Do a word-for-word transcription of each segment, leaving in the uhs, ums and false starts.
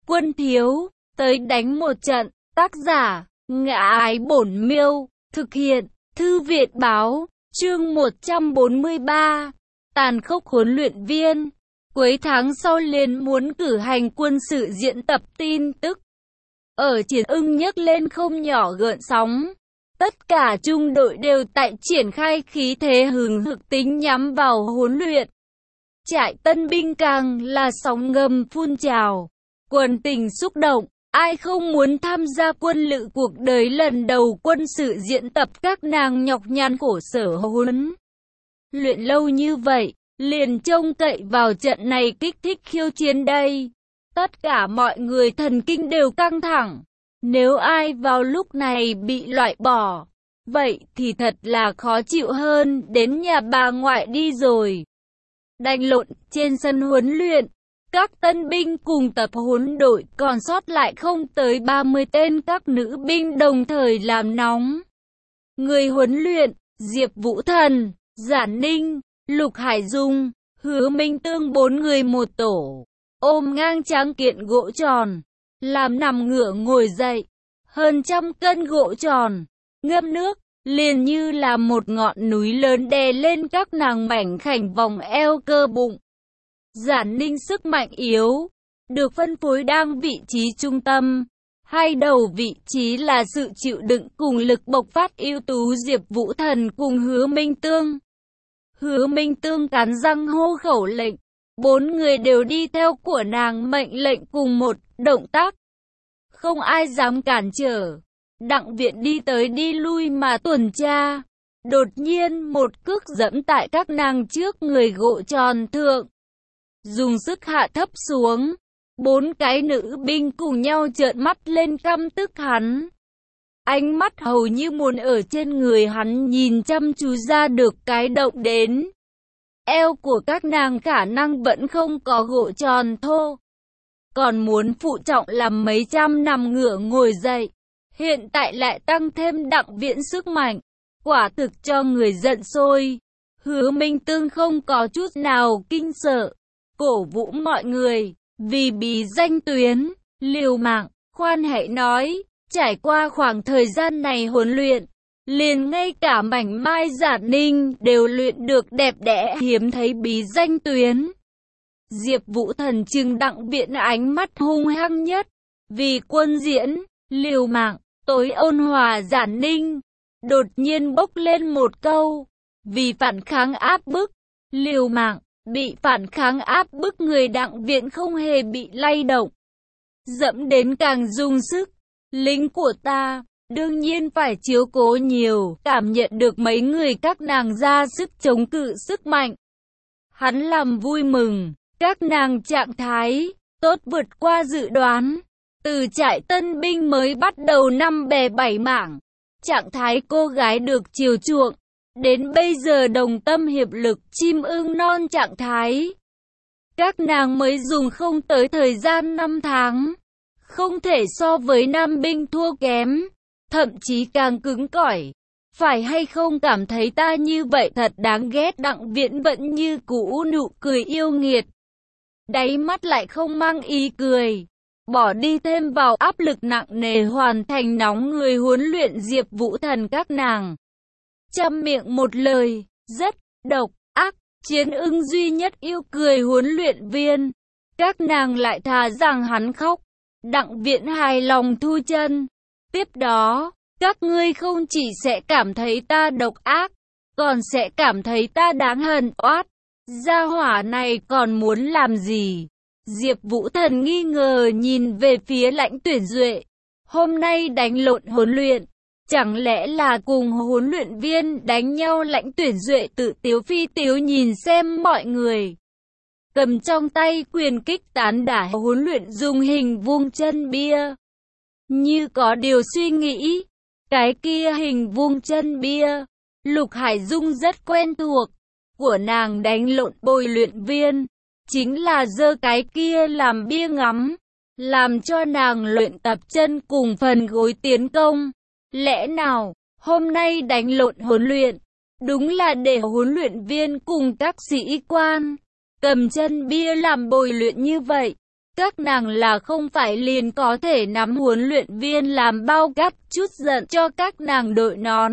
Quân thiếu, tới đánh một trận. Tác giả, Ngã Ái Bổn Miêu. Thực hiện, Thư Viện Báo. Chương một trăm bốn mươi ba. Tàn khốc huấn luyện viên. Cuối tháng sau liền muốn cử hành quân sự diễn tập tin tức. Ở Triển Ưng nhấc lên không nhỏ gợn sóng. Tất cả trung đội đều tại triển khai khí thế hừng hực tính nhắm vào huấn luyện. Trại tân binh càng là sóng ngầm phun trào. Quần tình xúc động, ai không muốn tham gia quân lự cuộc đời lần đầu quân sự diễn tập các nàng nhọc nhằn khổ sở huấn luyện lâu như vậy, liền trông cậy vào trận này kích thích khiêu chiến đây. Tất cả mọi người thần kinh đều căng thẳng. Nếu ai vào lúc này bị loại bỏ, vậy thì thật là khó chịu hơn đến nhà bà ngoại đi rồi. Đánh lộn trên sân huấn luyện, các tân binh cùng tập huấn đội còn sót lại không tới ba mươi tên các nữ binh đồng thời làm nóng. Người huấn luyện, Diệp Vũ Thần, Giản Ninh, Lục Hải Dung, Hứa Minh Tương bốn người một tổ, ôm ngang tráng kiện gỗ tròn, làm nằm ngửa ngồi dậy. Hơn trăm cân gỗ tròn, ngâm nước, liền như là một ngọn núi lớn đè lên các nàng mảnh khảnh vòng eo cơ bụng. Giản Ninh sức mạnh yếu, được phân phối đang vị trí trung tâm. Hai đầu vị trí là sự chịu đựng cùng lực bộc phát ưu tú Diệp Vũ Thần cùng Hứa Minh Tương. Hứa Minh Tương cắn răng hô khẩu lệnh, bốn người đều đi theo của nàng mệnh lệnh cùng một động tác. Không ai dám cản trở. Đặng Viện đi tới đi lui mà tuần tra. Đột nhiên một cước giẫm tại các nàng trước người gỗ tròn thượng. Dùng sức hạ thấp xuống. Bốn cái nữ binh cùng nhau trợn mắt lên căm tức hắn. Ánh mắt hầu như muốn ở trên người hắn nhìn chăm chú ra được cái động đến. Eo của các nàng khả năng vẫn không có gỗ tròn thô. Còn muốn phụ trọng làm mấy trăm năm ngửa ngồi dậy. Hiện tại lại tăng thêm Đặng Viễn sức mạnh. Quả thực cho người giận sôi. Hứa Minh Tương không có chút nào kinh sợ. Cổ vũ mọi người. Vì bí danh tuyến, liều mạng, khoan hãy nói. Trải qua khoảng thời gian này huấn luyện. Liền ngay cả mảnh mai Giản Ninh đều luyện được đẹp đẽ hiếm thấy bí danh tuyến. Diệp Vũ Thần trừng Đặng Viễn ánh mắt hung hăng nhất. Vì quân diễn, liều mạng, tối ôn hòa Giản Ninh. Đột nhiên bốc lên một câu. Vì phản kháng áp bức, liều mạng, bị phản kháng áp bức người Đặng Viễn không hề bị lay động. Dẫm đến càng dùng sức. Lính của ta, đương nhiên phải chiếu cố nhiều, cảm nhận được mấy người các nàng ra sức chống cự sức mạnh. Hắn làm vui mừng. Các nàng trạng thái tốt vượt qua dự đoán. Từ trại tân binh mới bắt đầu năm bè bảy mảng. Trạng thái cô gái được chiều chuộng. Đến bây giờ đồng tâm hiệp lực chim ưng non trạng thái. Các nàng mới dùng không tới thời gian năm tháng. Không thể so với nam binh thua kém. Thậm chí càng cứng cỏi. Phải hay không cảm thấy ta như vậy thật đáng ghét. Đặng Viễn vẫn như cũ nụ cười yêu nghiệt. Đáy mắt lại không mang ý cười. Bỏ đi thêm vào áp lực nặng nề hoàn thành nóng người huấn luyện Diệp Vũ Thần các nàng. Trăm miệng một lời, rất độc ác, Chiến Ưng duy nhất yêu cười huấn luyện viên. Các nàng lại thà rằng hắn khóc. Đặng Viễn hài lòng thu chân. Tiếp đó, các ngươi không chỉ sẽ cảm thấy ta độc ác, còn sẽ cảm thấy ta đáng hận oát. Gia hỏa này còn muốn làm gì? Diệp Vũ Thần nghi ngờ nhìn về phía Lãnh Tuyển Duệ. Hôm nay đánh lộn huấn luyện. Chẳng lẽ là cùng huấn luyện viên đánh nhau? Lãnh Tuyển Duệ tự tiếu phi tiếu nhìn xem mọi người. Cầm trong tay quyền kích tán đả huấn luyện dùng hình vuông chân bia. Như có điều suy nghĩ. Cái kia hình vuông chân bia. Lục Hải Dung rất quen thuộc. Của nàng đánh lộn bồi luyện viên. Chính là giơ cái kia làm bia ngắm. Làm cho nàng luyện tập chân cùng phần gối tiến công. Lẽ nào, hôm nay đánh lộn huấn luyện. Đúng là để huấn luyện viên cùng các sĩ quan. Cầm chân bia làm bồi luyện như vậy. Các nàng là không phải liền có thể nắm huấn luyện viên làm bao gắp chút giận cho các nàng đội nón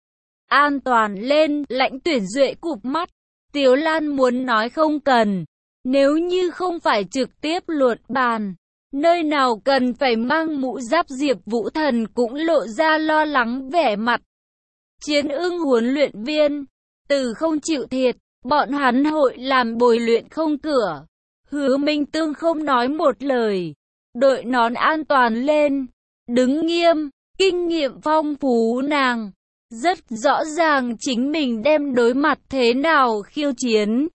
an toàn lên. Lãnh Tuyển Duệ cụp mắt. Tiếu Lan muốn nói không cần. Nếu như không phải trực tiếp luận bàn, nơi nào cần phải mang mũ giáp. Diệp Vũ Thần cũng lộ ra lo lắng vẻ mặt. Chiến Ưng huấn luyện viên, từ không chịu thiệt, bọn hắn hội làm bồi luyện không cửa. Hứa Minh Tương không nói một lời, đội nón an toàn lên, đứng nghiêm. Kinh nghiệm phong phú nàng rất rõ ràng chính mình đem đối mặt thế nào khiêu chiến.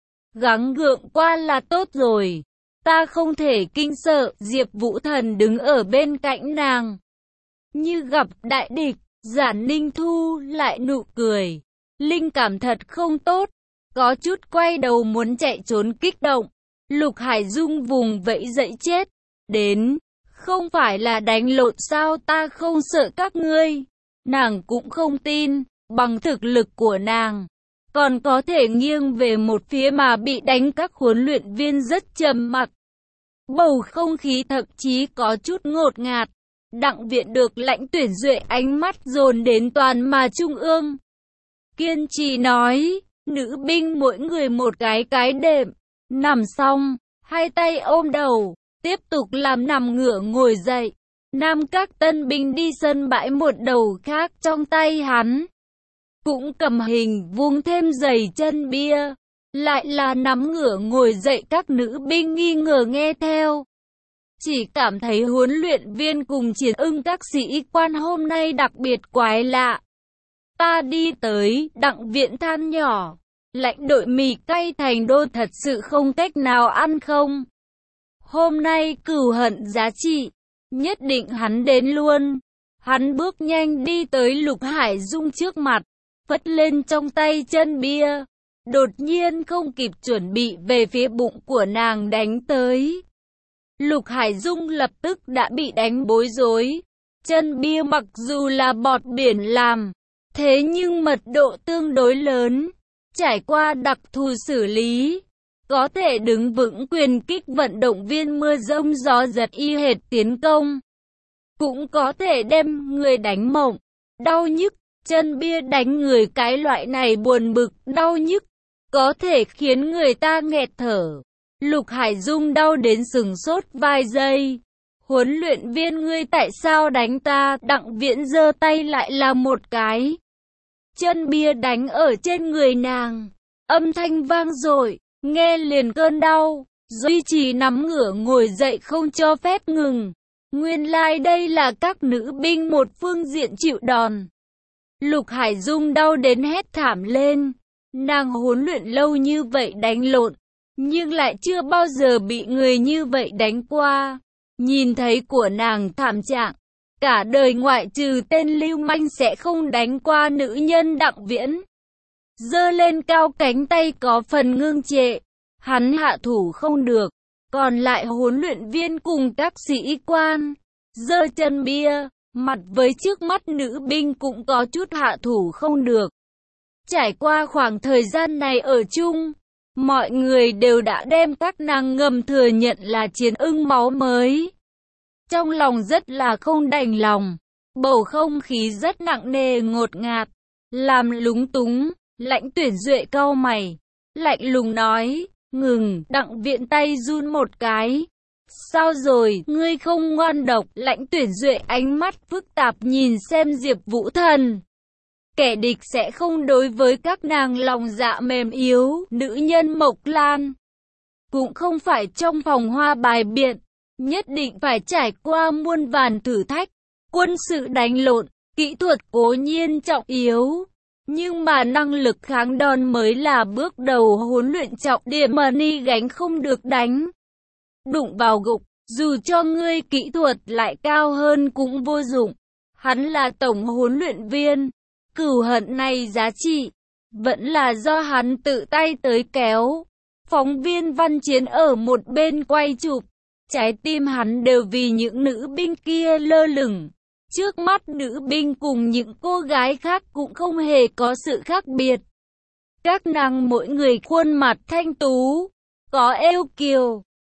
Gắng gượng qua là tốt rồi, ta không thể kinh sợ. Diệp Vũ Thần đứng ở bên cạnh nàng, như gặp đại địch. Giản Ninh thu lại nụ cười, linh cảm thật không tốt, có chút quay đầu muốn chạy trốn kích động. Lục Hải Dung vùng vẫy dậy chết, đến, không phải là đánh lộn sao? Ta không sợ các ngươi. Nàng cũng không tin, bằng thực lực của nàng, còn có thể nghiêng về một phía mà bị đánh. Các huấn luyện viên rất trầm mặc, bầu không khí thậm chí có chút ngột ngạt. Đặng Viện được Lãnh Tuyển Duệ ánh mắt dồn đến toàn mà trung ương, kiên trì nói, nữ binh mỗi người một cái cái đệm. Nằm xong, hai tay ôm đầu, tiếp tục làm nằm ngửa ngồi dậy. Nam các tân binh đi sân bãi, một đầu khác trong tay hắn cũng cầm hình vuông thêm giày chân bia, lại là nằm ngửa ngồi dậy. Các nữ binh nghi ngờ nghe theo, chỉ cảm thấy huấn luyện viên cùng Chiến Ưng các sĩ quan hôm nay đặc biệt quái lạ. Ta đi tới, Đặng Viện than nhỏ, lãnh đội mì cay thành đô thật sự không cách nào ăn không? Hôm nay cửu hận giá trị, nhất định hắn đến luôn. Hắn bước nhanh đi tới Lục Hải Dung trước mặt, phất lên trong tay chân bia, đột nhiên không kịp chuẩn bị về phía bụng của nàng đánh tới. Lục Hải Dung lập tức đã bị đánh bối rối. Chân bia mặc dù là bọt biển làm, thế nhưng mật độ tương đối lớn, trải qua đặc thù xử lý, có thể đứng vững quyền kích vận động viên mưa rông gió giật y hệt tiến công, cũng có thể đem người đánh mộng, đau nhức. Chân bia đánh người cái loại này buồn bực, đau nhức, có thể khiến người ta nghẹt thở. Lục Hải Dung đau đến sừng sốt vài giây. Huấn luyện viên, ngươi tại sao đánh ta? Đặng Viễn giơ tay lại là một cái chân bia đánh ở trên người nàng, âm thanh vang dội, nghe liền cơn đau, duy trì nắm ngửa ngồi dậy không cho phép ngừng. Nguyên lai like đây là các nữ binh một phương diện chịu đòn. Lục Hải Dung đau đến hét thảm lên. Nàng huấn luyện lâu như vậy đánh lộn, nhưng lại chưa bao giờ bị người như vậy đánh qua. Nhìn thấy của nàng thảm trạng, cả đời ngoại trừ tên lưu manh sẽ không đánh qua nữ nhân. Đặng Viễn giơ lên cao cánh tay có phần ngưng trệ, hắn hạ thủ không được, còn lại huấn luyện viên cùng các sĩ quan giơ chân bia, mặt với trước mắt nữ binh cũng có chút hạ thủ không được. Trải qua khoảng thời gian này ở chung, mọi người đều đã đem các nàng ngầm thừa nhận là Chiến Ưng máu mới. Trong lòng rất là không đành lòng, bầu không khí rất nặng nề ngột ngạt, làm lúng túng. Lãnh Tuyển Duệ cau mày, lạnh lùng nói, ngừng. Đặng Viện tay run một cái. Sao rồi, ngươi không ngoan độc? Lãnh Tuyển Duệ ánh mắt phức tạp nhìn xem Diệp Vũ Thần. Kẻ địch sẽ không đối với các nàng lòng dạ mềm yếu. Nữ nhân Mộc Lan cũng không phải trong phòng hoa bài biện, nhất định phải trải qua muôn vàn thử thách. Quân sự đánh lộn, kỹ thuật cố nhiên trọng yếu, nhưng mà năng lực kháng đòn mới là bước đầu huấn luyện trọng điểm mà ni gánh không được đánh. Đụng vào gục, dù cho ngươi kỹ thuật lại cao hơn cũng vô dụng. Hắn là tổng huấn luyện viên, cửu hận này giá trị vẫn là do hắn tự tay tới kéo. Phóng viên Văn Chiến ở một bên quay chụp, trái tim hắn đều vì những nữ binh kia lơ lửng. Trước mắt nữ binh cùng những cô gái khác cũng không hề có sự khác biệt. Các nàng mỗi người khuôn mặt thanh tú, có eo kiều,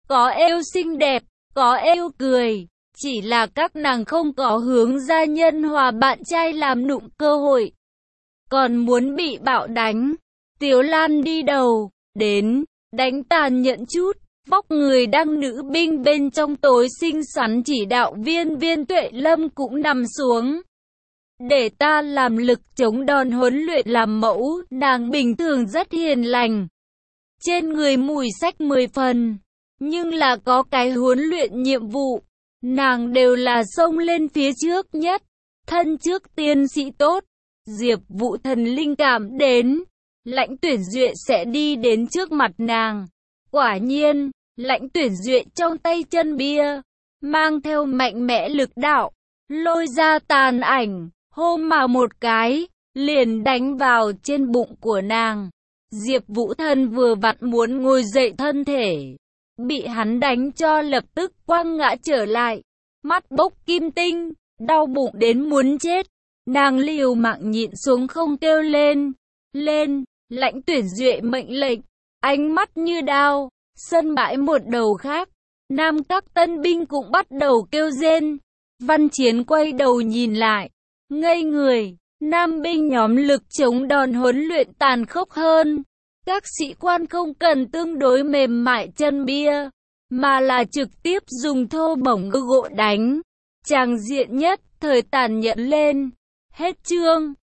có êu xinh đẹp, có êu cười. Chỉ là các nàng không có hướng gia nhân hòa bạn trai làm nụng cơ hội. Còn muốn bị bạo đánh. Tiếu Lan đi đầu, đến, đánh tàn nhẫn chút. Vóc người đang nữ binh bên trong tối xinh xắn chỉ đạo viên Viên Tuệ Lâm cũng nằm xuống. Để ta làm lực chống đòn huấn luyện làm mẫu, nàng bình thường rất hiền lành. Trên người mùi sách mười phần, nhưng là có cái huấn luyện nhiệm vụ. Nàng đều là xông lên phía trước nhất, thân trước tiên sĩ tốt. Diệp Vũ Thần linh cảm đến, Lãnh Tuyển Duệ sẽ đi đến trước mặt nàng. Quả nhiên, Lãnh Tuyển Duệ trong tay chân bia, mang theo mạnh mẽ lực đạo, lôi ra tàn ảnh, hô mà một cái, liền đánh vào trên bụng của nàng. Diệp Vũ Thần vừa vặn muốn ngồi dậy thân thể, bị hắn đánh cho lập tức quăng ngã trở lại, mắt bốc kim tinh, đau bụng đến muốn chết. Nàng liều mạng nhịn xuống không kêu lên. Lên, Lãnh Tuyển Duệ mệnh lệnh, ánh mắt như đao, sân bãi một đầu khác. Nam các tân binh cũng bắt đầu kêu rên. Văn Chiến quay đầu nhìn lại, ngây người. Nam binh nhóm lực chống đòn huấn luyện tàn khốc hơn. Các sĩ quan không cần tương đối mềm mại chân bia, mà là trực tiếp dùng thô bổng gỗ đánh. Tràng diện nhất thời tàn nhẫn lên. Hết chương.